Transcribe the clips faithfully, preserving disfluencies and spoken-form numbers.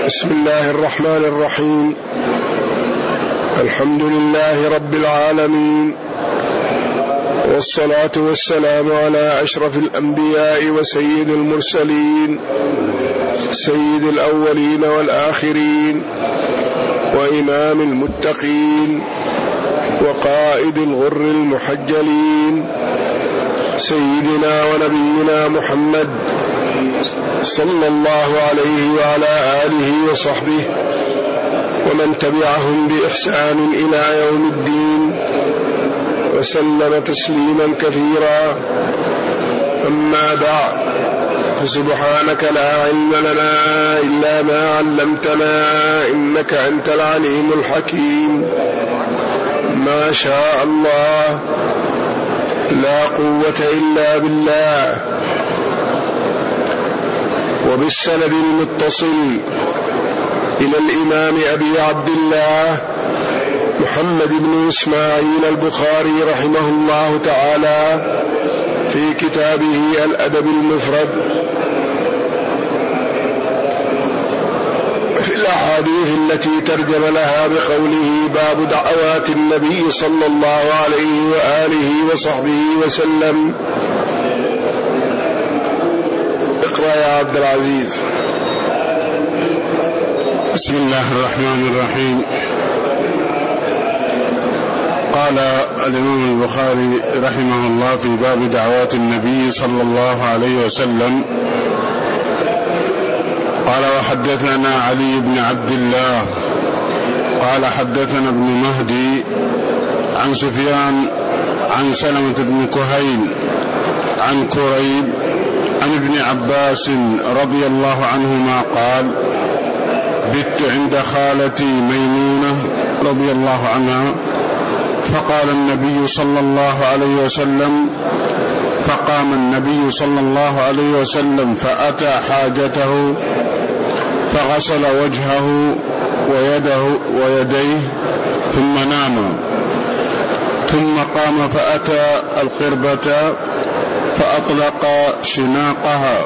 بسم الله الرحمن الرحيم. الحمد لله رب العالمين، والصلاة والسلام على أشرف الأنبياء وسيد المرسلين، سيد الأولين والآخرين، وإمام المتقين، وقائد الغر المحجلين، سيدنا ونبينا محمد صلى الله عليه وعلى آله وصحبه ومن تبعهم بإحسان إلى يوم الدين، وسلم تسليما كثيرا. أما بعد، فسبحانك لا علم لنا إلا ما علمتنا، إنك أنت العليم الحكيم. ما شاء الله، لا قوة إلا بالله. وبالسند المتصل إلى الإمام أبي عبد الله محمد بن إسماعيل البخاري رحمه الله تعالى في كتابه الأدب المفرد في الأحاديث التي ترجم لها بقوله: باب دعوات النبي صلى الله عليه وآله وصحبه وسلم. اقرأ يا عبد العزيز. بسم الله الرحمن الرحيم. قال الإمام البخاري رحمه الله في باب دعوات النبي صلى الله عليه وسلم: قال: وحدثنا علي بن عبد الله قال حدثنا ابن مهدي عن سفيان عن سلمة بن كهيل عن كريب عن ابن عباس رضي الله عنهما قال: بت عند خالتي ميمونة رضي الله عنها، فقال النبي صلى الله عليه وسلم فقام النبي صلى الله عليه وسلم فأتى حاجته فغسل وجهه ويده ويديه ثم نام، ثم قام فأتى القربة فأطلق شناقها،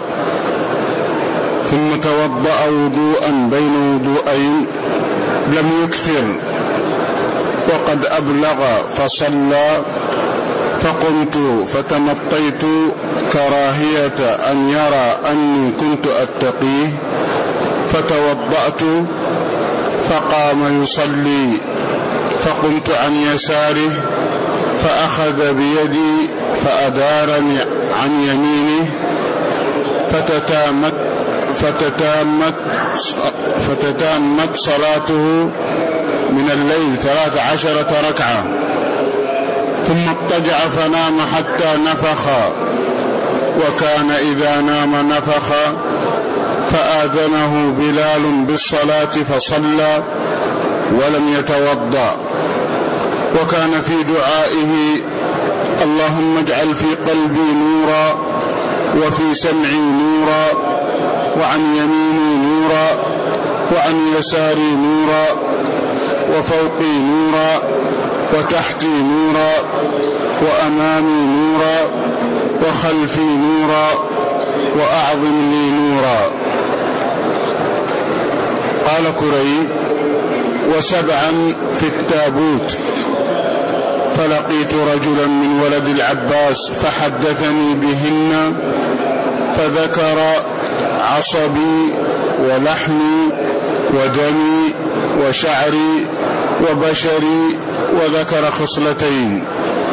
ثم توضأ وضوءا بين وضوءين لم يكثر وقد أبلغ فصلى، فقمت فتمطيت كراهية أن يرى أني كنت أتقيه، فتوضأت فقام يصلي، فقمت عن يساره فأخذ بيدي فأدارني عن يمينه، فتتامت فتتامت فتتامت صلاته من الليل ثلاث عشرة ركعة، ثم اضطجع فنام حتى نفخ، وكان إذا نام نفخ، فآذنه بلال بالصلاة فصلى ولم يتوضأ. وكان في دعائه: اللهم اجعل في قلبي نورا، وفي سمعي نورا، وعن يميني نورا، وعن يساري نورا، وفوقي نورا، وتحتي نورا، وأمامي نورا، وخلفي نورا، وأعظم لي نورا. قال كريب: وسبعا في التابوت، فلقيت رجلا من ولد العباس فحدثني بهن، فذكر عصبي ولحمي ودمي وشعري وبشري، وذكر خصلتين.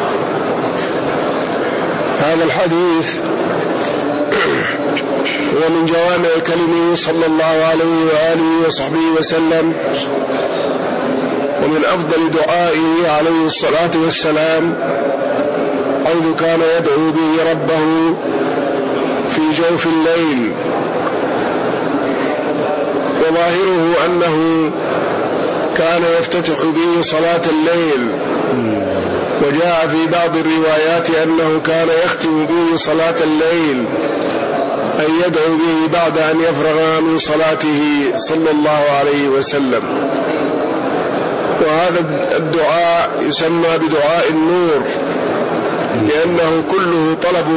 هذا الحديث هو من جوامع كلمه صلى الله عليه وآله وصحبه وسلم، ومن أفضل دعائه عليه الصلاة والسلام، حيث كان يدعو به ربه في جوف الليل، وظاهره أنه كان يفتتح به صلاة الليل، وجاء في بعض الروايات أنه كان يختم به صلاة الليل، أن يدعو به بعد أن يفرغ من صلاته صلى الله عليه وسلم. وهذا الدعاء يسمى بدعاء النور، لأنه كله طلب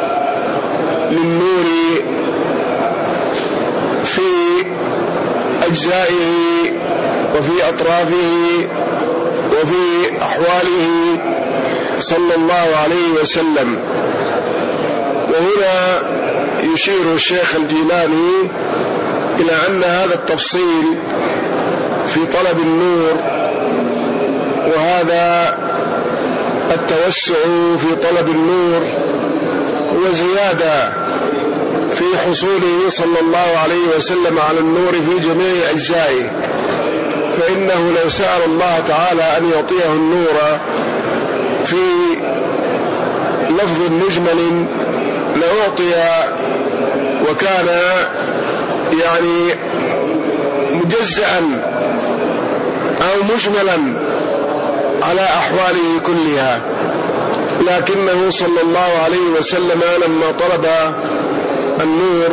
للنور في أجزائه وفي أطرافه وفي أحواله صلى الله عليه وسلم. وهنا يشير الشيخ الجيلاني إلى أن هذا التفصيل في طلب النور وهذا التوسع في طلب النور وزيادة في حصوله صلى الله عليه وسلم على النور في جميع أجزائه، فإنه لو سأل الله تعالى أن يعطيه النور في لفظ مجمل لأعطي، وكان يعني مجزأ أو مجملا على أحواله كلها، لكنه صلى الله عليه وسلم لما طلب النور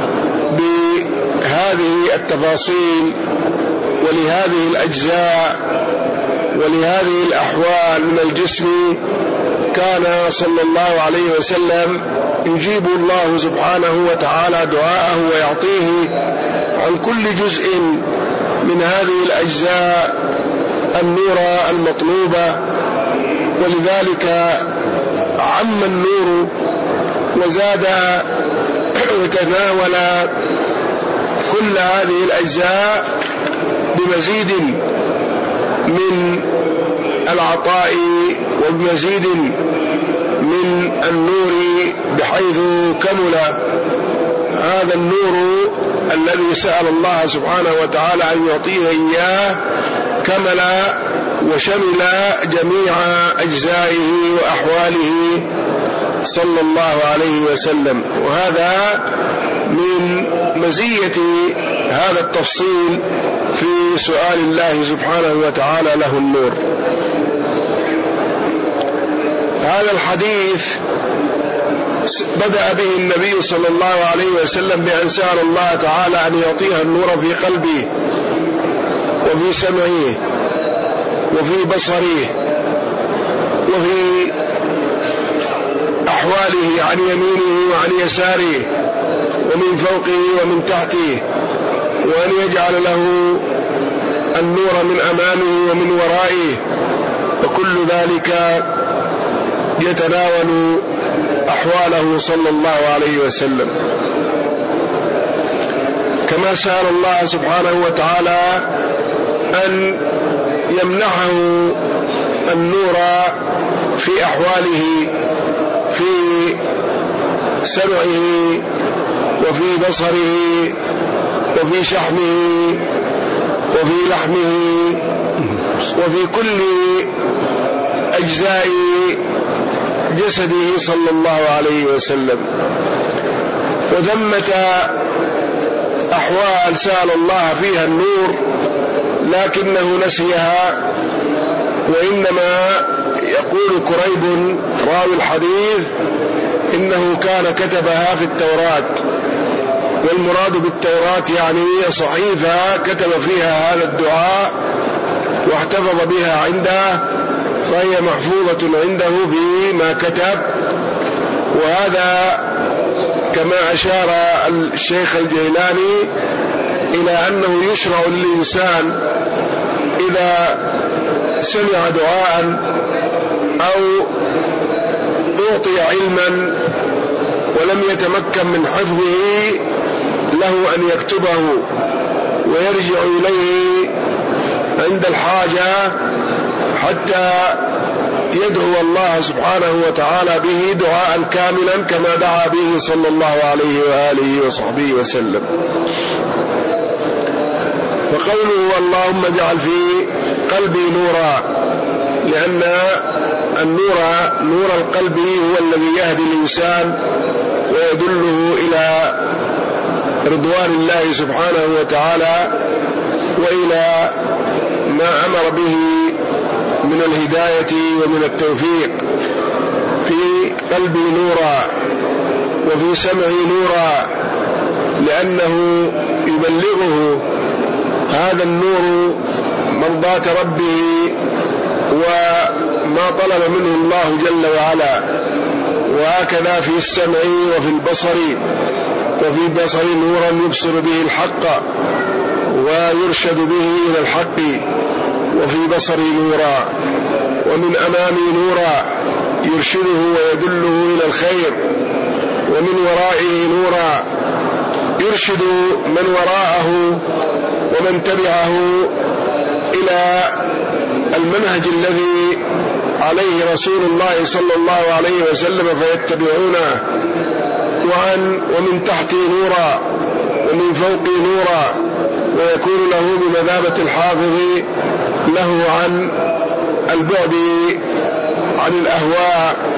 بهذه التفاصيل ولهذه الأجزاء ولهذه الأحوال من الجسم، كان صلى الله عليه وسلم يجيب الله سبحانه وتعالى دعاءه ويعطيه عن كل جزء من هذه الأجزاء النور المطلوبة، ولذلك عم النور وزاد وتناول كل هذه الأجزاء بمزيد من العطاء وبمزيد من النور، بحيث كمل هذا النور الذي سأل الله سبحانه وتعالى أن يعطيه إياه، كمل وشمل جميع أجزائه وأحواله صلى الله عليه وسلم. وهذا من مزية هذا التفصيل في سؤال الله سبحانه وتعالى له النور. هذا الحديث بدأ به النبي صلى الله عليه وسلم بأن سأل الله تعالى أن يعطيه النور في قلبه وفي سمعه وفي بصره وفي أحواله عن يمينه وعن يساره ومن فوقه ومن تحته، وأن يجعل له النور من أمامه ومن ورائه، وكل ذلك يتناول أحواله صلى الله عليه وسلم. كما سأل الله سبحانه وتعالى أن يمنحه النور في أحواله، في سمعه وفي بصره وفي شحمه وفي لحمه وفي كل أجزاء جسده صلى الله عليه وسلم. وثمة أحوال سأل الله فيها النور لكنه نسيها، وإنما يقول كريب راوي الحديث إنه كان كتبها في التوراة، والمراد بالتوراة يعني صحيفة كتب فيها هذا الدعاء واحتفظ بها عنده، فهي محفوظة عنده في ما كتب. وهذا كما أشار الشيخ الجيلاني إلى أنه يشرع للإنسان إذا سمع دعاء أو أعطي علما ولم يتمكن من حفظه له أن يكتبه ويرجع إليه عند الحاجة حتى يدعو الله سبحانه وتعالى به دعاء كاملا كما دعا به صلى الله عليه وآله وصحبه وسلم. وقوله اللهم اجعل في قلبي نورا، لأن النور نور القلب هو الذي يهدي الإنسان ويدله إلى رضوان الله سبحانه وتعالى وإلى ما أمر به من الهداية ومن التوفيق. في قلبي نورا وفي سمعي نورا، لأنه يبلغه هذا النور مرضاة ربه وما طلب منه الله جل وعلا. وهكذا في السمع وفي البصر، وفي البصر نورا يبصر به الحق، ويرشد به إلى الحق، وفي بصري نورا، ومن أمامي نورا يرشده ويدله إلى الخير، ومن ورائه نورا يرشد من وراءه ومن تبعه إلى المنهج الذي عليه رسول الله صلى الله عليه وسلم فيتبعونه، وعن ومن تحتي نورا ومن فوقي نورا، ويكون له بمثابة الحافظ له عن البعد عن الأهواء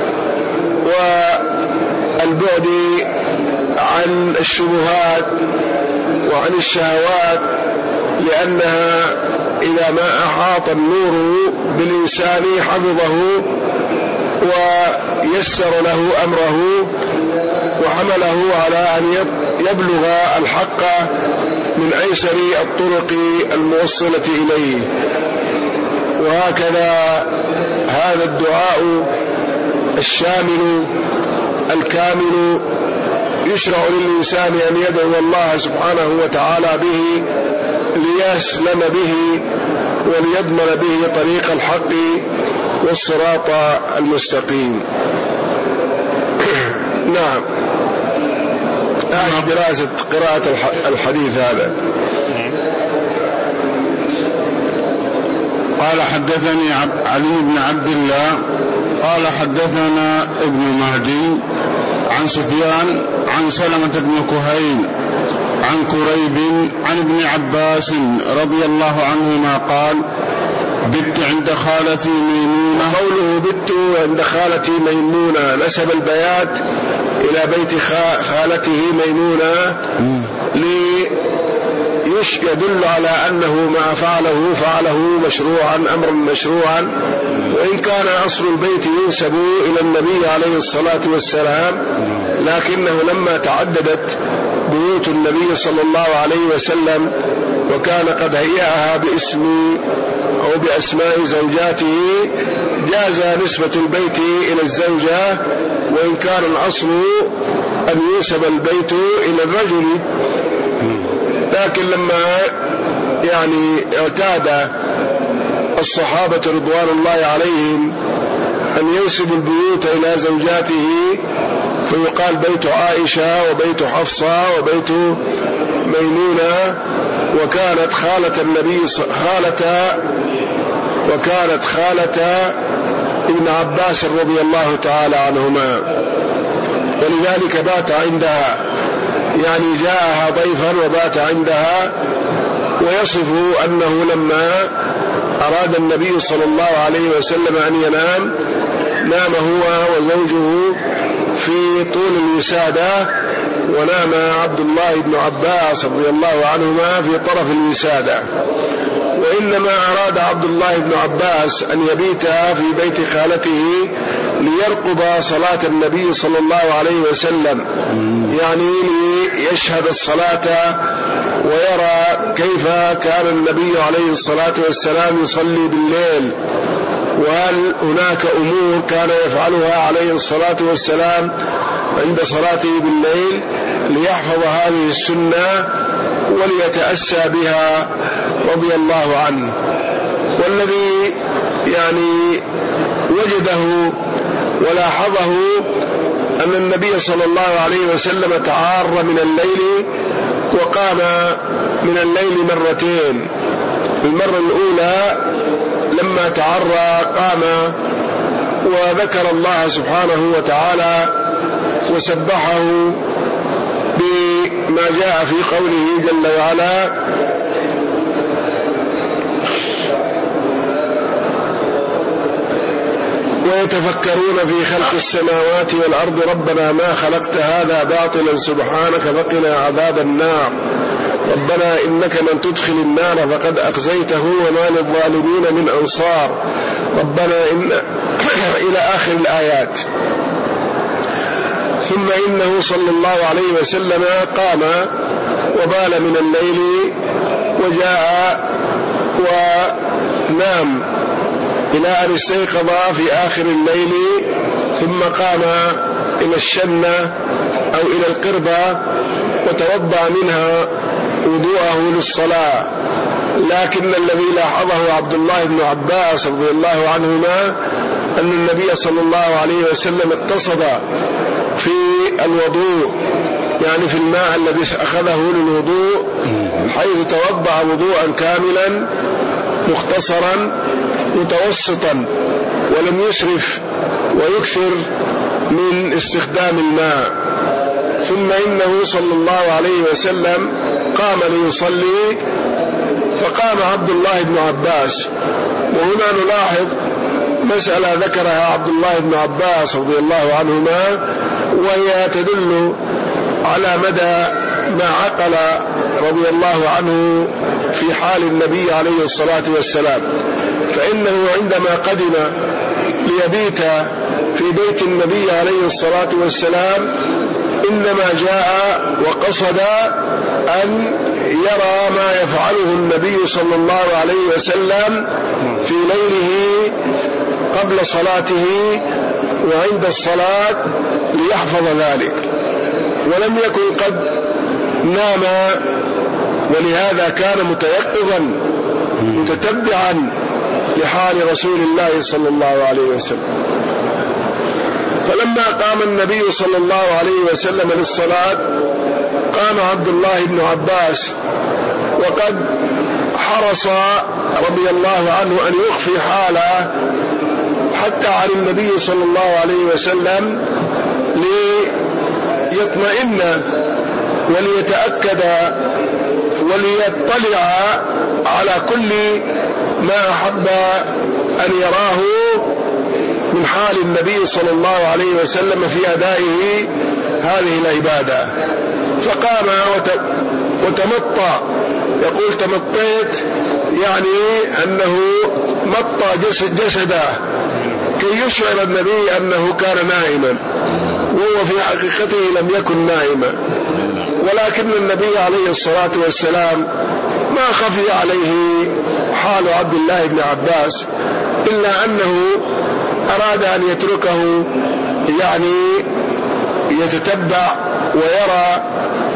والبعد عن الشبهات وعن الشهوات، لأنها إذا ما أحاط النور بالإنسان حفظه ويسر له أمره وحمله على أن يبلغ الحق من أيسر الطرق الموصلة إليه. وهكذا هذا الدعاء الشامل الكامل يشرع للإنسان أن يدعو الله سبحانه وتعالى به ليسلم به وليضمن به طريق الحق والصراط المستقيم. نعم، أعد دراسة قراءة الحديث هذا. قال حدثني علي بن عبد الله قال حدثنا ابن مهدي عن سفيان عن سلمة بن كهيل عن كريب عن ابن عباس رضي الله عنهما قال: بت عند خالتي ميمونة. قوله بت عند خالتي ميمونة نسب البيات إلى بيت خالته ميمونة ليدل على أنه ما فعله فعله مشروعا، أمرا مشروعا، وإن كان أصل البيت ينسب إلى النبي عليه الصلاة والسلام، لكنه لما تعددت بيوت النبي صلى الله عليه وسلم وكان قد هيئها باسم أو بأسماء زوجاته جاز نسبة البيت إلى الزوجة، وإن كان الأصل أن ينسب البيت إلى الرجل. لكن لما يعني اعتاد الصحابة رضوان الله عليهم أن ينسبوا البيوت إلى زوجاته، فيقال بيت عائشة وبيت حفصة وبيت ميمونة، وكانت خالة النبي خالة وكانت خالة ابن عباس رضي الله تعالى عنهما، ولذلك بات عندها، يعني جاءها ضيفا وبات عندها. ويصف أنه لما أراد النبي صلى الله عليه وسلم أن ينام نام هو وزوجه في طول الوسادة، ونام عبد الله بن عباس رضي الله عنهما في طرف الوسادة. وإنما أراد عبد الله بن عباس أن يبيت في بيت خالته ليرقب صلاة النبي صلى الله عليه وسلم، يعني ليشهد الصلاة ويرى كيف كان النبي عليه الصلاة والسلام يصلي بالليل، وهل هناك أمور كان يفعلها عليه الصلاة والسلام عند صلاته بالليل ليحفظ هذه السنة وليتأسى بها رضي الله عنه. والذي يعني وجده ولاحظه أن النبي صلى الله عليه وسلم تعار من الليل وقام من الليل مرتين. المرة الأولى لما تعرى قام وذكر الله سبحانه وتعالى وسبحه بما جاء في قوله جل وعلا: ويتفكرون في خلق السماوات والأرض ربنا ما خلقت هذا باطلا سبحانك فقنا عذاب النار ربنا إنك من تدخل النار فقد أخزيته وما للظالمين من أنصار ربنا إن إلى آخر الآيات. ثم إنه صلى الله عليه وسلم قام وبال من الليل وجاء ونام إلى أن استيقظ في آخر الليل، ثم قام إلى الشنة أو إلى القربة وتوضأ منها وضوءه للصلاة، لكن الذي لاحظه عبد الله بن عباس رضي الله عنهما أن النبي صلى الله عليه وسلم اقتصد في الوضوء، يعني في الماء الذي أخذه للوضوء، حيث توضأ وضوءا كاملا مختصرا متوسطا، ولم يسرف ويكثر من استخدام الماء. ثم إنه صلى الله عليه وسلم قام ليصلي، فقام عبد الله بن عباس. وهنا نلاحظ مسألة ذكرها عبد الله بن عباس رضي الله عنهما، وهي تدل على مدى ما عقل رضي الله عنه في حال النبي عليه الصلاة والسلام. فإنه عندما قدم ليبيت في بيت النبي عليه الصلاة والسلام إنما جاء وقصد أن يرى ما يفعله النبي صلى الله عليه وسلم في ليله قبل صلاته وعند الصلاة ليحفظ ذلك، ولم يكن قد نام، ولهذا كان متيقظا متتبعا لحال رسول الله صلى الله عليه وسلم. فلما قام النبي صلى الله عليه وسلم للصلاة قام عبد الله بن عباس، وقد حرص رضي الله عنه أن يخفي حاله حتى عن النبي صلى الله عليه وسلم ليطمئن وليتأكد وليطلع على كل ما أحب أن يراه من حال النبي صلى الله عليه وسلم في أدائه هذه العبادة. فقام وتمطى، يقول تمطيت يعني أنه مطى جسد جسده كي يشعر النبي أنه كان نائما، وهو في حقيقته لم يكن نائما، ولكن النبي عليه الصلاة والسلام ما خفي عليه حال عبد الله بن عباس، إلا أنه أراد أن يتركه يعني يتتبع ويرى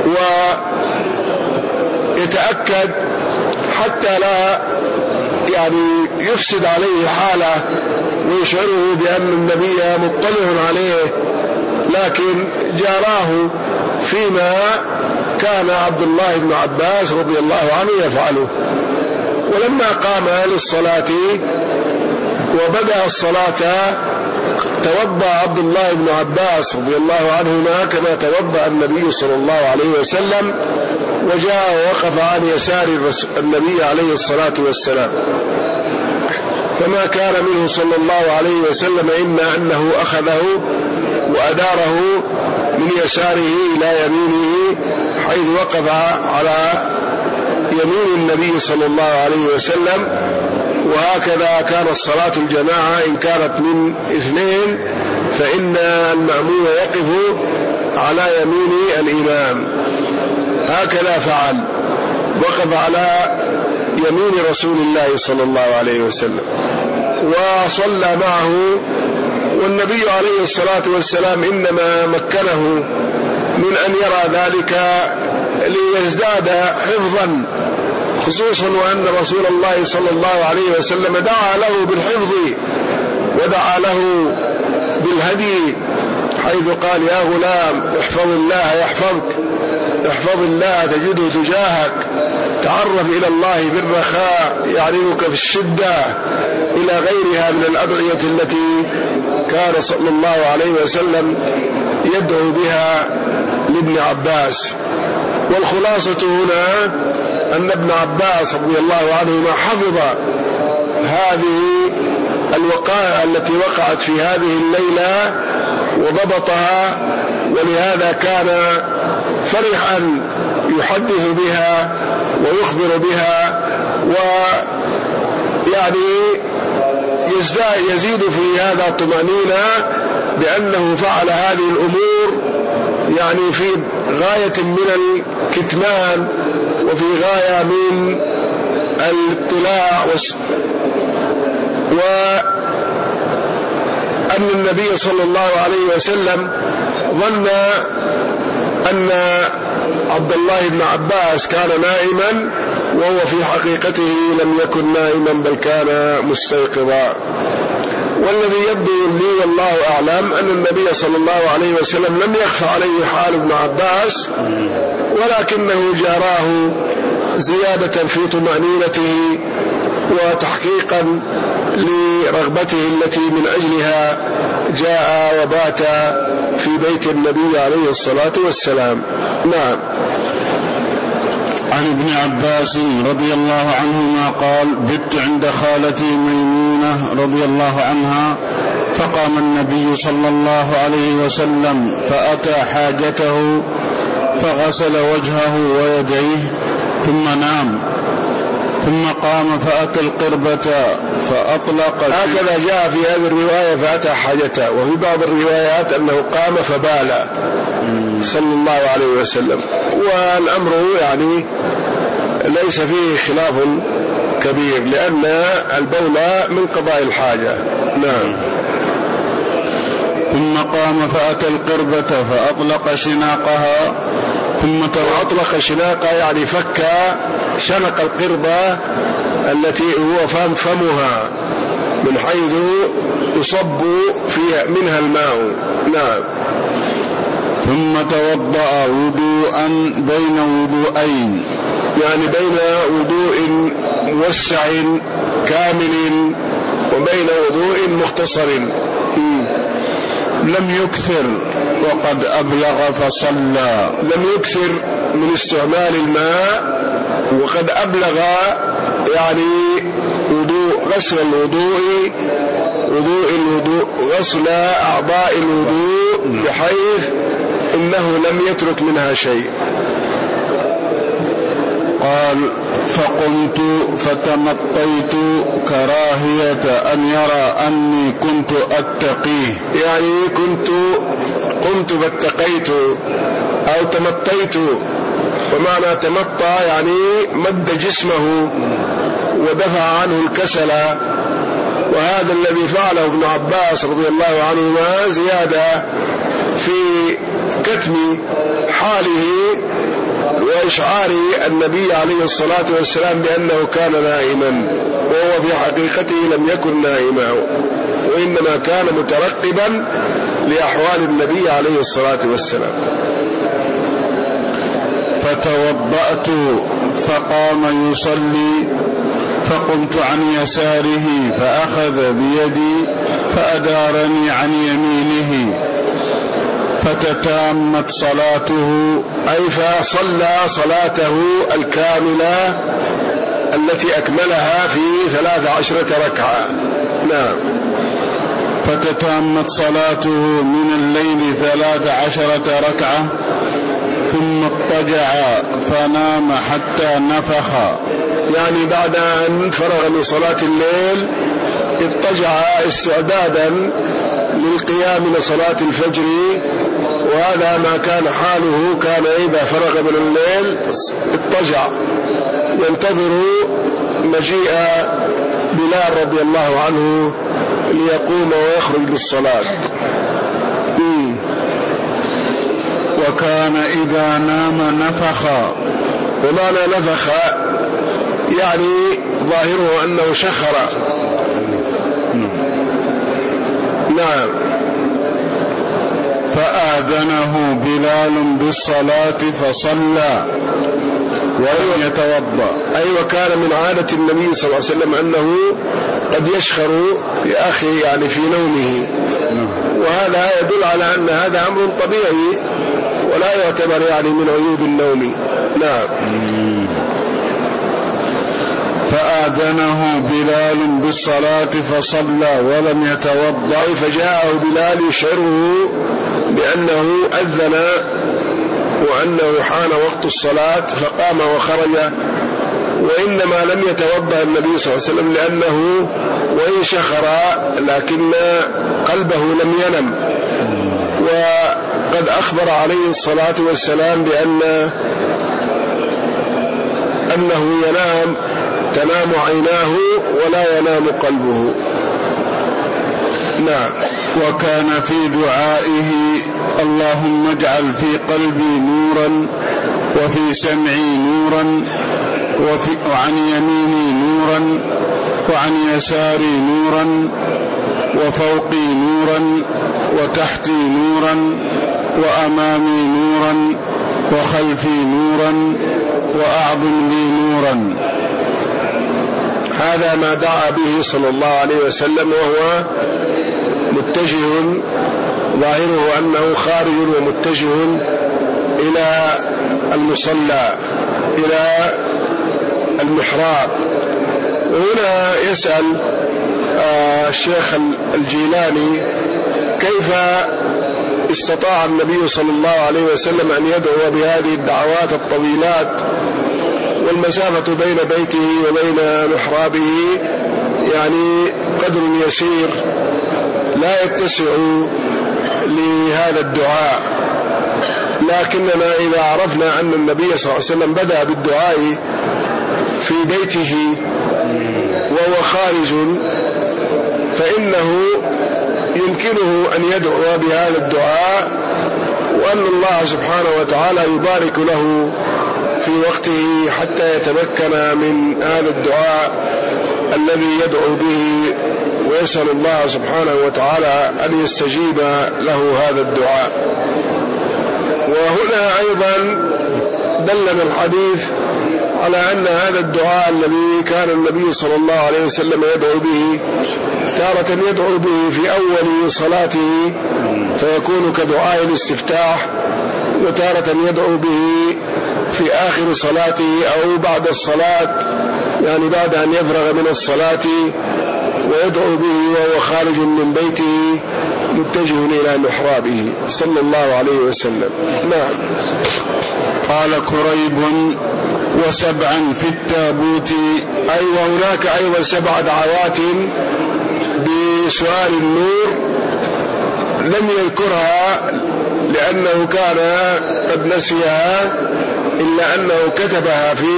ويتأكد حتى لا يعني يفسد عليه حاله ويشعره بأن النبي مطلع عليه، لكن جاراه فيما كان عبد الله بن عباس رضي الله عنه يفعله. ولما قام للصلاة وبدأ الصلاة توضأ عبد الله بن عباس رضي الله عنهما كما توضأ النبي صلى الله عليه وسلم، وجاء ووقف عن يسار النبي عليه الصلاة والسلام، فما كان منه صلى الله عليه وسلم إما أنه أخذه وأداره من يساره إلى يمينه حيث وقف على يمين النبي صلى الله عليه وسلم. وهكذا كانت صلاة الجماعة إن كانت من اثنين فإن المأموم يقف على يمين الإمام، هكذا فعل، وقف على يمين رسول الله صلى الله عليه وسلم وصلى معه. والنبي عليه الصلاة والسلام إنما مكنه من أن يرى ذلك ليزداد حفظا، خصوصا وأن رسول الله صلى الله عليه وسلم دعا له بالحفظ ودعا له بالهدي، حيث قال يا غلام احفظ الله يحفظك، احفظ الله تجده تجاهك، تعرف إلى الله بالرخاء يعرفك في الشدة، إلى غيرها من الأدعية التي كان صلى الله عليه وسلم يدعو بها لابن عباس. والخلاصة هنا أن ابن عباس رضي الله عنهما حفظ هذه الوقائع التي وقعت في هذه الليلة وضبطها، ولهذا كان فرحا يحدث بها ويخبر بها، ويعني يزيد في هذا طمأنينة بأنه فعل هذه الأمور يعني في غاية من الكتمان وفي غاية من الاطلاع، وأن النبي صلى الله عليه وسلم ظن أن عبد الله بن عباس كان نائما، وهو في حقيقته لم يكن نائما بل كان مستيقظا. والذي يبدو لي والله أعلم أن النبي صلى الله عليه وسلم لم يخفى عليه حال ابن عباس، ولكنه جاراه زيادة في طمأنينته وتحقيقا لرغبته التي من أجلها جاء وبات في بيت النبي عليه الصلاة والسلام. نعم. عن ابن عباس رضي الله عنهما قال: بت عند خالتي ميمونة رضي الله عنها، فقام النبي صلى الله عليه وسلم فأتى حاجته فغسل وجهه ويديه ثم نام، ثم قام فأتى القربة فأطلق. هكذا جاء في هذه الرواية فأتى حاجته، وفي بعض الروايات أنه قام فبال صلى الله عليه وسلم. والأمر يعني ليس فيه خلاف كبير، لأن البول من قضاء الحاجة. نعم. ثم قام فأتى القربة فأطلق شناقها، ثم أطلق شناقها يعني فك شنق القربة التي هو فم فمها من حيث يصب فيها منها الماء. نعم. ثم توضأ وضوءا بين وضوءين، يعني بين وضوء موسع كامل وبين وضوء مختصر. لم يكثر وقد أبلغ فصلى. لم يكثر من استعمال الماء وقد أبلغ، يعني وضوء غسل الوضوء وضوء الوضوء غسل أعضاء الوضوء بحيث إنه لم يترك منها شيء. قال: فقمت فتمطيت كراهية أن يرى أني كنت أتقيه. يعني كنت قمت فاتقيت أو تمطيت، ومعنى تمطى يعني مد جسمه ودفع عنه الكسل، وهذا الذي فعله ابن عباس رضي الله عنهما زيادة في كتم حاله وإشعار النبي عليه الصلاة والسلام بأنه كان نائما، وهو في حقيقته لم يكن نائما، وإنما كان مترقبا لأحوال النبي عليه الصلاة والسلام. فتوضأت فقام يصلي، فقمت عن يساره فأخذ بيدي فأدارني عن يمينه، فتتامت صلاته، أي فصلى صلاته الكاملة التي أكملها في ثلاث عشرة ركعة. نعم. فتتامت صلاته من الليل ثلاث عشرة ركعة، ثم اضطجع فنام حتى نفخ. يعني بعد أن فرغ من صلاة الليل اضطجع استعدادا للقيام من صلاة الفجر، وهذا ما كان حاله. كان إذا فرغ من الليل اضطجع ينتظر مجيء بلال رضي الله عنه ليقوم ويخرج للصلاة. وكان إذا نام نفخ. ومعنى نفخ يعني ظاهره أنه شخر. نعم. فآذنه بلال بالصلاة فصلى ولم يتوضأ. أي أيوة. وكان من عادة النبي صلى الله عليه وسلم أنه قد يشخر في أخي يعني في نومه، وهذا يدل على أن هذا أمر طبيعي ولا يعتبر يعني من عيوب النوم. نعم. فآذنه بلال بالصلاة فصلى ولم يتوضأ، فجاءه بلال يشعره بأنه أذن وأنه حان وقت الصلاة، فقام وخرج. وإنما لم يتوضأ النبي صلى الله عليه وسلم لأنه وإن شخر لكن قلبه لم ينم، وقد أخبر عليه الصلاة والسلام بأن أنه ينام تنام عيناه ولا ينام قلبه. نعم. وكان في دعائه: اللهم اجعل في قلبي نورا وفي سمعي نورا وفي وعن يميني نورا وعن يساري نورا وفوقي نورا وتحتي نورا وأمامي نورا وخلفي نورا وأعظم لي نورا. هذا ما دعا به صلى الله عليه وسلم وهو متجه، ظاهره أنه خارج ومتجه إلى المصلى إلى المحراب. وهنا يسأل الشيخ الجيلاني كيف استطاع النبي صلى الله عليه وسلم أن يدعو بهذه الدعوات الطويلات والمسافة بين بيته وبين محرابه يعني قدر يسير لا يتسع لهذا الدعاء. لكننا إذا عرفنا أن النبي صلى الله عليه وسلم بدأ بالدعاء في بيته وهو خارج، فإنه يمكنه أن يدعو بهذا الدعاء، وأن الله سبحانه وتعالى يبارك له في وقته حتى يتمكن من هذا الدعاء الذي يدعو به، ويسأل الله سبحانه وتعالى أن يستجيب له هذا الدعاء. وهنا أيضا دلنا الحديث على أن هذا الدعاء الذي كان النبي صلى الله عليه وسلم يدعو به تارة يدعو به في أول صلاته فيكون كدعاء الاستفتاح، وتارة يدعو به في آخر صلاته أو بعد الصلاة يعني بعد أن يفرغ من الصلاة، ويدعو به وهو خارج من بيته متجه إلى محرابه صلى الله عليه وسلم. نعم. قال كريب وسبعا في التابوت، أي وهناك أيضا سبع دعوات بسؤال النور لم يذكرها لأنه كان قد نسيها، إلا أنه كتبها في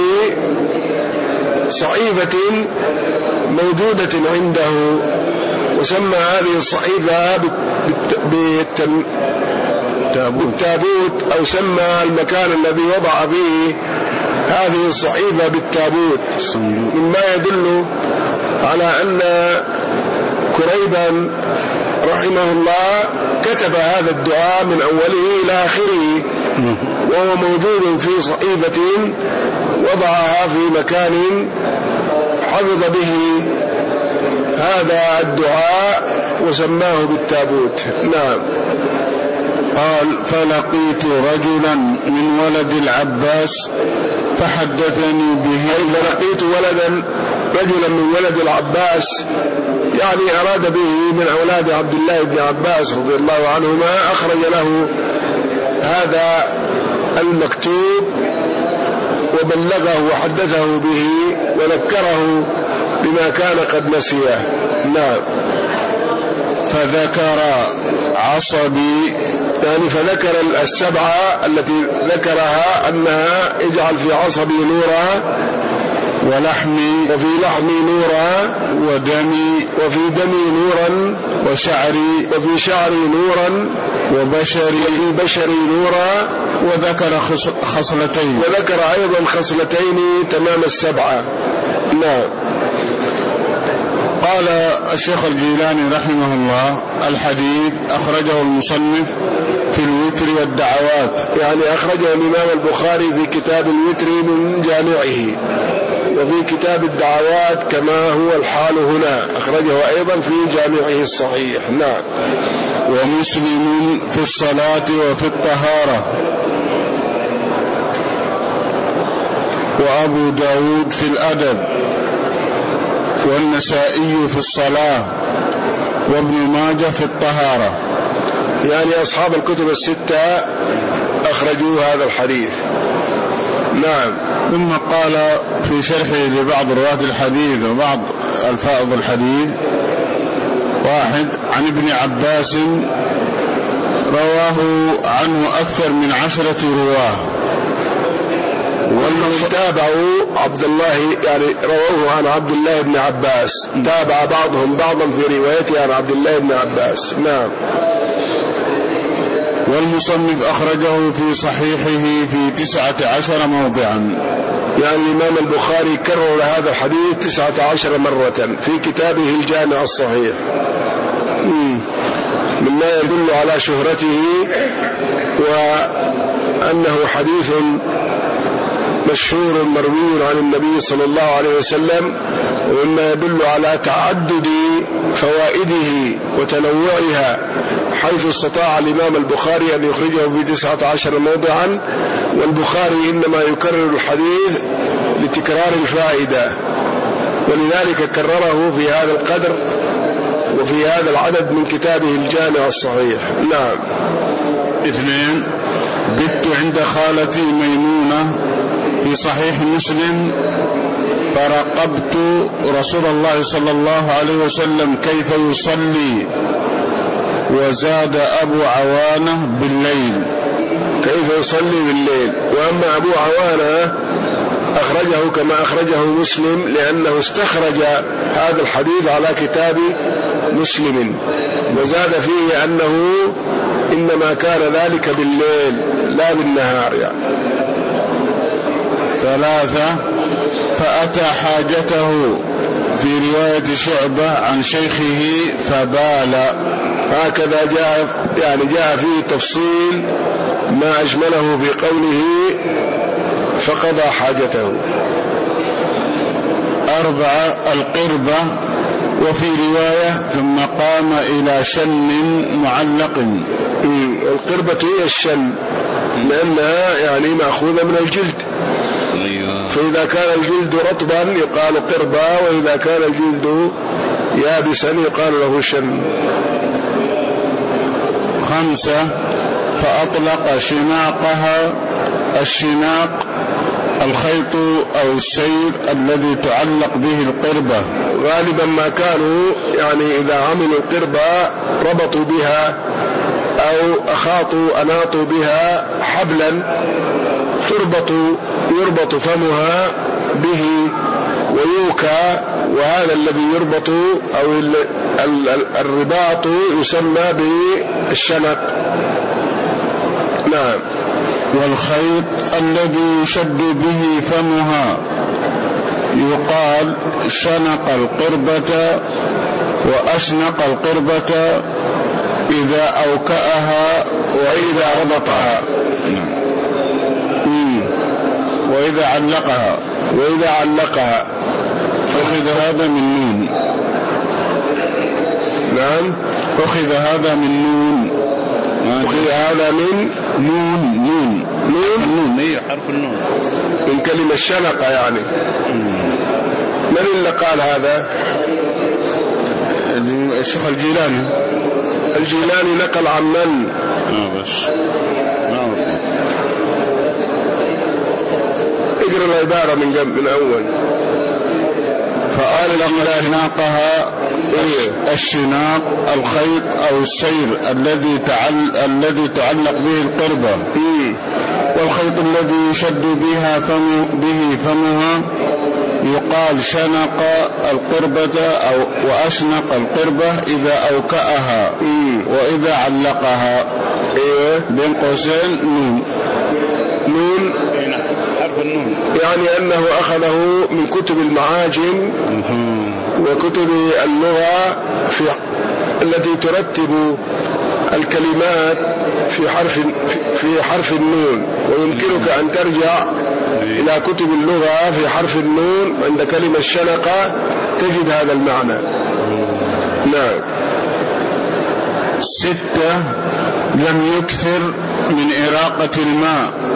صحيفة موجودة عنده، وسمى هذه الصحيفة بالتابوت، أو سمى المكان الذي وضع فيه هذه الصحيفة بالتابوت، مما يدل على أن كريبا رحمه الله كتب هذا الدعاء من أوله إلى آخره، وهو موجود في صحيفة وضعها في مكان حفظ به هذا الدعاء وسماه بالتابوت. نعم. قال فلقيت رجلا من ولد العباس فحدثني به. أي فلقيت ولدا رجلا من ولد العباس، يعني أراد به من أولاد عبد الله بن عباس رضي الله عنهما، أخرج له هذا المكتوب وبلغه وحدثه به وذكره بما كان قد نسيه. نعم. فذكر عصبي، يعني فذكر السبعة التي ذكرها أنها اجعل في عصبي نورا ولحمي وفي لحمي نورا ودمي وفي دمي نورا وشعري وفي شعري نورا وبشري وفي بشري نورا، وذكر خصلتين، وذكر أيضا خصلتين تمام السبعة. نعم. قال الشيخ الجيلاني رحمه الله الحديث أخرجه المصنف في الوتر والدعوات، يعني أخرجه الإمام البخاري في كتاب الوتر من جامعه، وفي كتاب الدعوات كما هو الحال هنا أخرجه أيضا في جامعه الصحيح. نعم. ومسلم في الصلاة وفي الطهارة، وأبو داود في الأدب، والنسائي في الصلاة، وابن ماجه في الطهارة، يعني أصحاب الكتب الستة أخرجوا هذا الحديث. نعم. ثم قال في شرحه لبعض رواة الحديث وبعض الفائض الحديث: واحد عن ابن عباس رواه عنه أكثر من عشرة رواه، والمن تابعوا عبد الله يعني رووه عن عبد الله بن عباس، تابع بعضهم بعضا في روايته عن عبد الله بن عباس. نعم. والمصنف أخرجه في صحيحه في تسعة عشر موضعا. يعني الإمام البخاري كرر هذا الحديث تسعة عشر مرة في كتابه الجامع الصحيح، مما يدل على شهرته وأنه حديث مشهور مروي عن النبي صلى الله عليه وسلم، ومما يدل على تعدد فوائده وتنوعها، حيث استطاع الإمام البخاري أن يخرجه في تسعة عشر موضعا، والبخاري إنما يكرر الحديث لتكرار الفائدة، ولذلك كرره في هذا القدر وفي هذا العدد من كتابه الجامع الصحيح. نعم. اثنين، بت عند خالتي ميمونة في صحيح مسلم فرقبت رسول الله صلى الله عليه وسلم كيف يصلي، وزاد أبو عوانة بالليل، كيف يصلي بالليل. وأما أبو عوانة أخرجه كما أخرجه مسلم لأنه استخرج هذا الحديث على كتاب مسلم، وزاد فيه أنه إنما كان ذلك بالليل لا بالنهار يعني. ثلاثة، فأتى حاجته في رواية شعبة عن شيخه فبال، هكذا جاء يعني جاء فيه تفصيل ما أجمله في قوله فقضى حاجته. أربعة، القربة، وفي رواية ثم قام إلى شن معلق. القربة هي الشن لأنها يعني مأخوذة من الجلد، فإذا كان الجلد رطبا يقال قربة، وإذا كان الجلد يابسا يقال له شن. خمسة، فأطلق شناقها. الشناق الخيط أو السير الذي تعلق به القربة، غالبا ما كانوا يعني إذا عملوا القربة ربطوا بها أو أخاطوا أناطوا بها حبلا تربط يربط فمها به ويوكى، وهذا الذي يربط أو الرباط يسمى بالشنق. نعم. والخيط الذي يشد به فمها يقال شنق القربة وأشنق القربة إذا أوكأها وإذا ربطها وإذا علقها وإذا علقها. أخذ هذا من نون. نعم. أخذ هذا من نون. أخذ هذا من نون نون نون نون هي حرف النون من كلمة شنقة يعني. من اللي قال هذا؟ الشيخ الجيلاني. الجيلاني نقل عن من؟ آه بس ما اقرأ العبارة من قبل من أول. فقال شناقها الشناق الخيط أو السير الذي تعل الذي تعلق به القربة، والخيط الذي يشد بها فم به فمها يقال شنق القربة أو وأشنق القربة إذا أوكأها وإذا علقها. ايوه بين قوسين نون. نون حرف النون، يعني أنه أخذه من كتب المعاجم وكتب اللغة في التي ترتب الكلمات في حرف في حرف النون، ويمكنك أن ترجع إلى كتب اللغة في حرف النون عند كلمة شنقة تجد هذا المعنى. نعم. ستة، لم يكثر من إراقة الماء.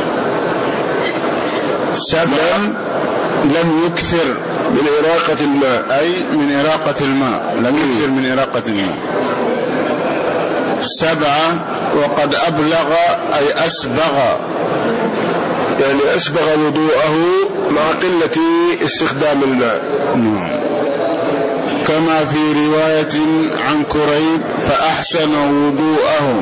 سبعة، لم يكثر من إراقة الماء، أي من إراقة الماء، لم يكثر من إراقة الماء. سبعة، وقد أبلغ أي أسبغ، يعني أسبغ وضوءه مع قلة استخدام الماء. كما في رواية عن كريب فأحسن وضوءه.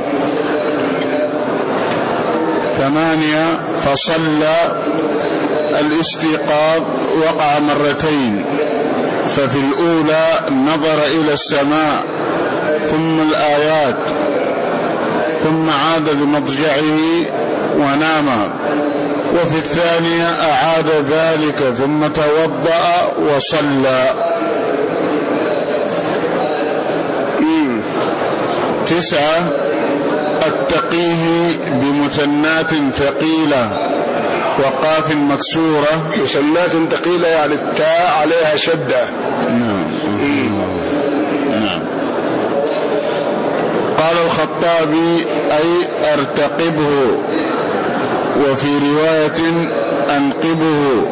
ثمانية، فصلى الاستيقاظ وقع مرتين، ففي الأولى نظر إلى السماء ثم الآيات ثم عاد لمضجعه ونام. وفي الثانية أعاد ذلك ثم توضأ وصلى. تسعة التقيه بمثنات ثقيلة وقاف مكسورة. مثنات ثقيلة يعني التاء عليها شدة. نعم. نعم. قال الخطابي أي أرتقبه، وفي رواية أنقبه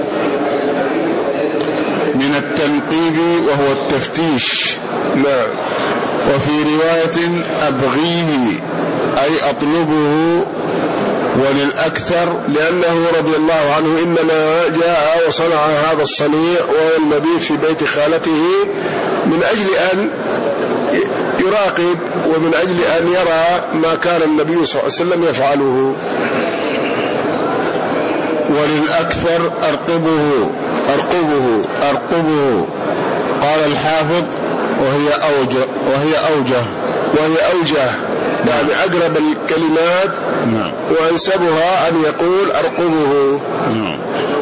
من التنقيب وهو التفتيش. نعم. وفي رواية أبغيه أي أطلبه، وللأكثر لأنه رضي الله عنه إنما جاء وصنع هذا الصنيع وهو المبيت في بيت خالته من أجل أن يراقب ومن أجل أن يرى ما كان النبي صلى الله عليه وسلم يفعله. وللأكثر أرقبه أرقبه أرقبه. قال الحافظ وهي أوجه وهي أوجه وهي أوجه يعني أقرب الكلمات. نعم. وأنسبها أن يقول أرقبه. نعم.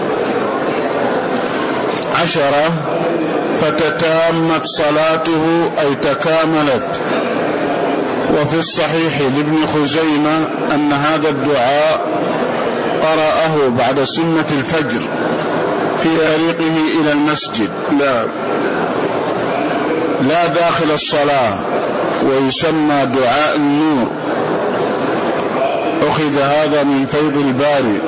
عشرة فتتامت صلاته أي تكاملت. وفي الصحيح لابن خزيمة أن هذا الدعاء قرأه بعد سنة الفجر في طريقه إلى المسجد. نعم. لا داخل الصلاة، ويسمى دعاء النور. أخذ هذا من فيض الباري.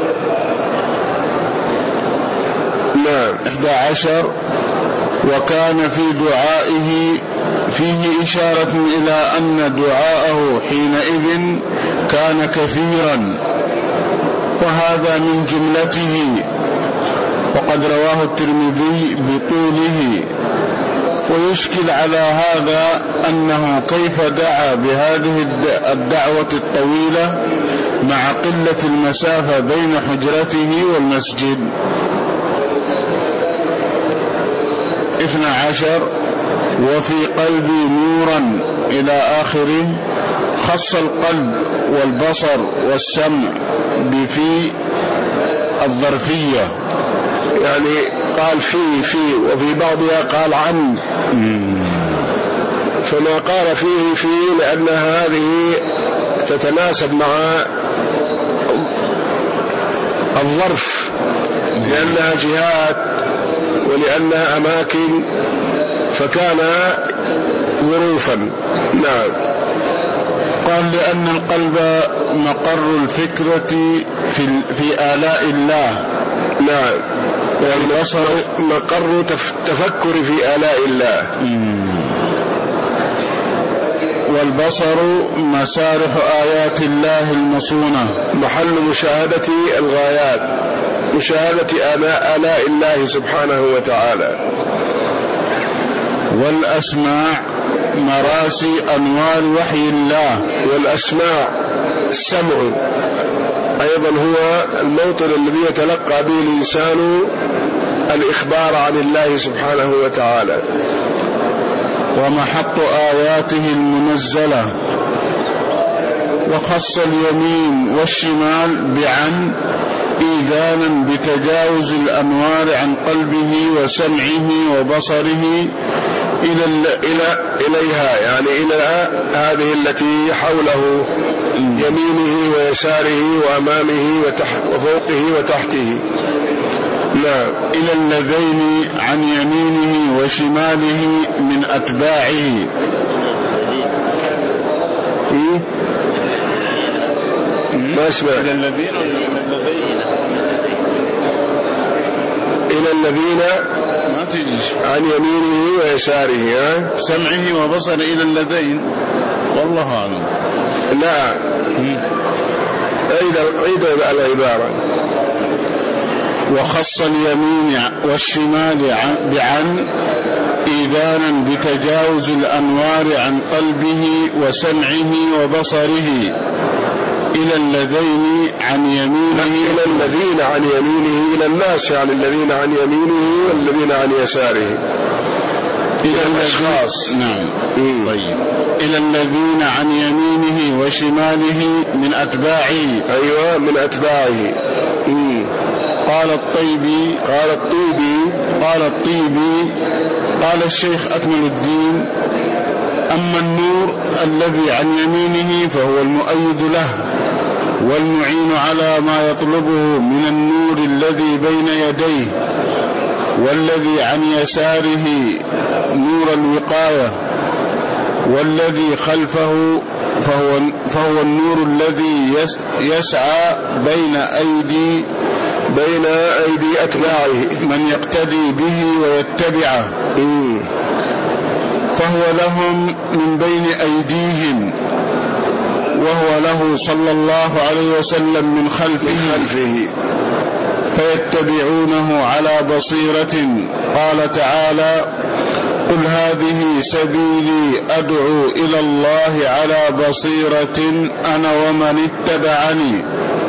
نعم. إحدى عشر وكان في دعائه فيه إشارة إلى أن دعاءه حينئذ كان كثيرا، وهذا من جملته، وقد رواه الترمذي بطوله. ويشكل على هذا أنه كيف دعا بهذه الدعوة الطويلة مع قلة المسافة بين حجرته والمسجد. اثنى عشر وفي قلبي نورا إلى آخره. خص القلب والبصر والسمع بفي الظرفية، يعني قال في في وفي بعضها قال عن. فما قال فيه في لأن هذه تتناسب مع الظرف، لأنها جهات ولأنها أماكن، فكان ظروفا. نعم. قال لأن القلب مقر الفكرة في, في آلاء الله. نعم. والبصر مقر تفكر في آلاء الله. والبصر مسارح آيات الله المصونة، محل مشاهدة الغايات، مشاهدة آلاء الله سبحانه وتعالى. والأسماع مراسي أنوار وحي الله. والأسماع السمع أيضا هو الموطن الذي يتلقى به الإنسان الإخبار عن الله سبحانه وتعالى. ومحط آياته المنزلة. وخص اليمين والشمال بعن إيذانا بتجاوز الأنوار عن قلبه وسمعه وبصره إلى إلى إليها، يعني إلى هذه التي حوله، يمينه ويساره وأمامه وفوقه وتحته. لا إلى اللذين عن يمينه وشماله من أتباعه. ما اسمع. إلى الذين إلى الذين ما تجيش عن يمينه ويساره، ها؟ سمعه وبصر إلى اللذين، والله أعلم. لا عيد عيد العبارة. وخص اليمين والشمال بعن إيذانا بتجاوز الأنوار عن قلبه وسمعه وبصره إلى الذين عن يمينه. إلى الذين عن يمينه، إلى الناس يعني الذين عن يمينه والذين عن يساره. إلى الأشخاص. نعم. طيب. إلى الذين عن يمينه وشماله من أتباعه. أيوة من أتباعه. مم. قال الطيبي قال الطيبي قال الطيبي قال الشيخ أكمل الدين: أما النور الذي عن يمينه فهو المؤيد له والمعين على ما يطلبه من النور الذي بين يديه، والذي عن يساره نور الوقاية، والذي خلفه فهو, فهو النور الذي يسعى بين أيدي بين أيدي أتباعه من يقتدي به ويتبعه، فهو لهم من بين أيديهم، وهو له صلى الله عليه وسلم من خلفه, خلفه فيتبعونه على بصيرة. قال تعالى: قل هذه سبيلي أدعو إلى الله على بصيرة أنا ومن اتبعني.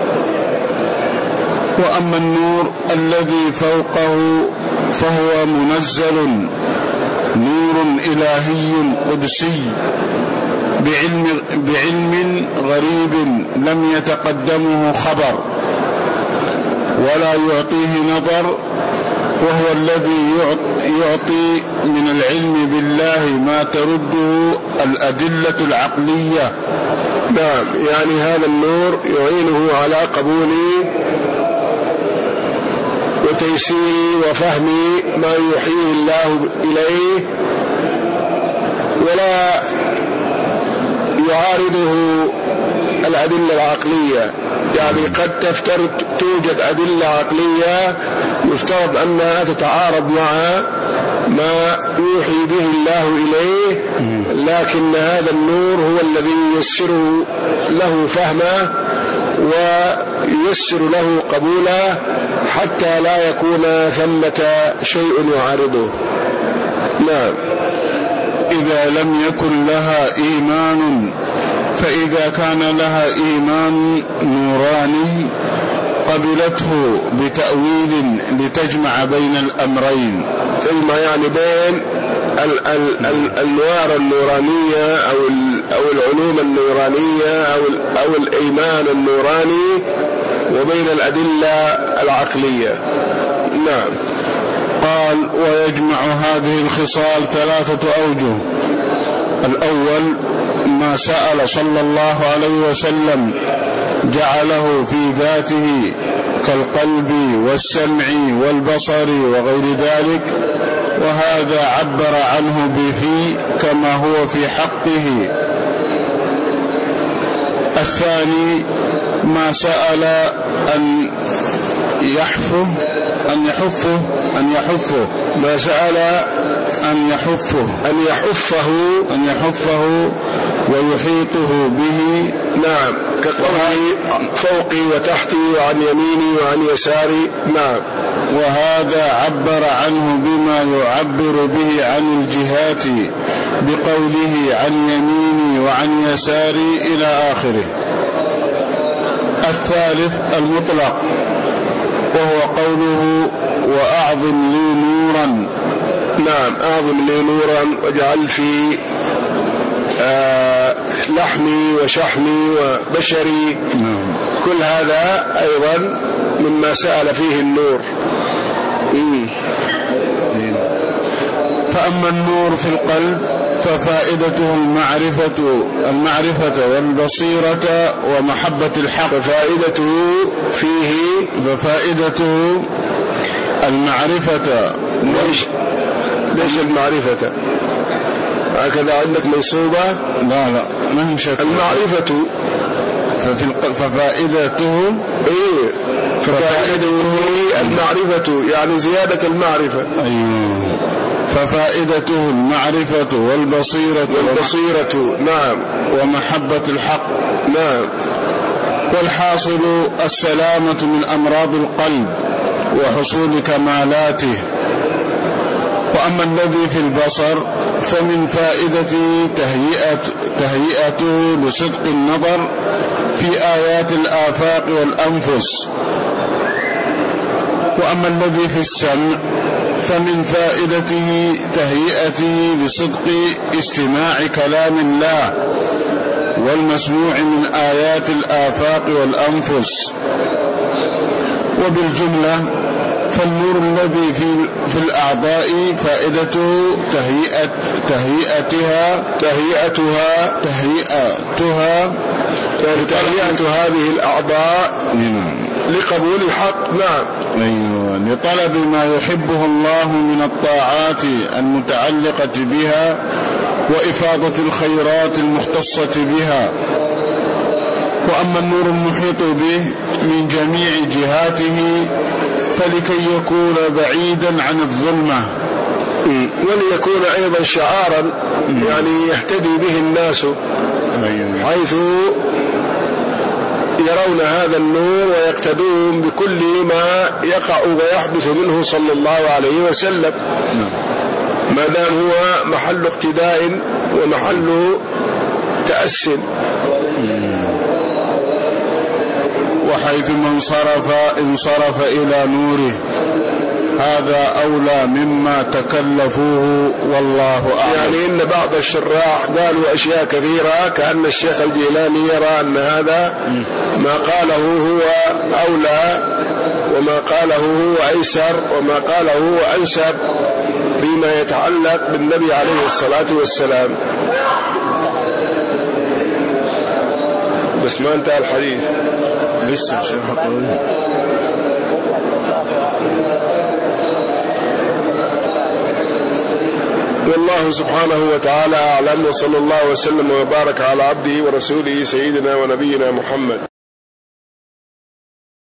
وأما النور الذي فوقه فهو منزل نور إلهي قدسي بعلم, بعلم غريب لم يتقدمه خبر ولا يعطيه نظر، وهو الذي يعطي من العلم بالله ما ترده الأدلة العقلية. نعم، يعني هذا النور يعينه على قبول وتيسير وفهم ما يوحيه الله إليه، ولا يعارضه الأدلة العقلية. يعني قد تفترض توجد أدلة عقلية يفترض أنها تتعارض مع ما يوحي به الله إليه، لكن هذا النور هو الذي ييسر له فهمه وييسر له قبوله حتى لا يكون ثمة شيء يعارضه. نعم. إذا لم يكن لها إيمان، فإذا كان لها إيمان نوراني قبلته بتأويل لتجمع بين الأمرين. تجمع يعني بين ال ال ال الأنوار النورانية أو, أو العلوم النورانية أو, أو الإيمان النوراني وبين الأدلة العقلية. نعم. قال: ويجمع هذه الخصال ثلاثة أوجه. الأول ما سأل صلى الله عليه وسلم جعله في ذاته كالقلب والسمع والبصر وغير ذلك، وهذا عبر عنه بفي كما هو في حقه. الثاني ما سأل أن يحفه أن يحفه أن يحفه ما سأل أن يحفه أن يحفه أن يحفه ويحيطه به. نعم، كقوله فوقي وتحتي وعن يميني وعن يساري. نعم. وهذا عبر عنه بما يعبر به عن الجهات بقوله عن يميني وعن يساري إلى آخره. الثالث المطلق، وهو قوله وأعظم لي نورا. نعم، أعظم لي نورا واجعل في آه لحمي وشحمي وبشري. نعم. كل هذا أيضا مما سأل فيه النور. مم. فأما النور في القلب ففائدته المعرفة المعرفة والبصيرة ومحبة الحق. ففائدته فيه ففائدته المعرفة. ليش ليش المعرفة هكذا عندك منصوبة؟ لا لا ما هم شكل. المعرفة ففي القلب ففائدته ايه ففائدته المعرفة يعني زيادة المعرفة. أيوه. ففائدته المعرفة والبصيرة والبصيرة. نعم. ومحبة الحق. نعم. والحاصل السلامة من أمراض القلب وحصول كمالاته. وأما الذي في البصر فمن فائدته تهيئة تهيئته لصدق النظر في آيات الآفاق والأنفس وأما الذي في السمع فمن فائدته تهيئته لصدق استماع كلام الله والمسموع من آيات الآفاق والأنفس. وبالجملة فالنور الذي في, في الأعضاء فائدته تهيئة تهيئتها تهيئتها تهيئتها تهيئة هذه الأعضاء لقبول الحق. نعم. أيوة. لطلب ما يحبه الله من الطاعات المتعلقة بها وإفاضة الخيرات المختصة بها. وأما النور المحيط به من جميع جهاته فلكي يكون بعيدا عن الظلمة وليكون أيضا شعارا يعني يهتدي به الناس حيث يرون هذا النور ويقتدون بكل ما يقع ويحدث منه صلى الله عليه وسلم، ما دام هو محل اقتداء ومحل تأس. وحيث من انصرف انصرف إلى نوره هذا أولى مما تكلفوه والله أعلم. يعني إن بعض الشراح قالوا أشياء كثيرة كأن الشيخ الجيلاني يرى أن هذا ما قاله هو أولى وما قاله هو أيسر وما قاله هو أنسب فيما يتعلق بالنبي عليه الصلاة والسلام. بس ما انتهى الحديث لسه شيخ طويل. والله سبحانه وتعالى أعلم، وصلى الله وسلم وبارك على عبده ورسوله سيدنا ونبينا محمد.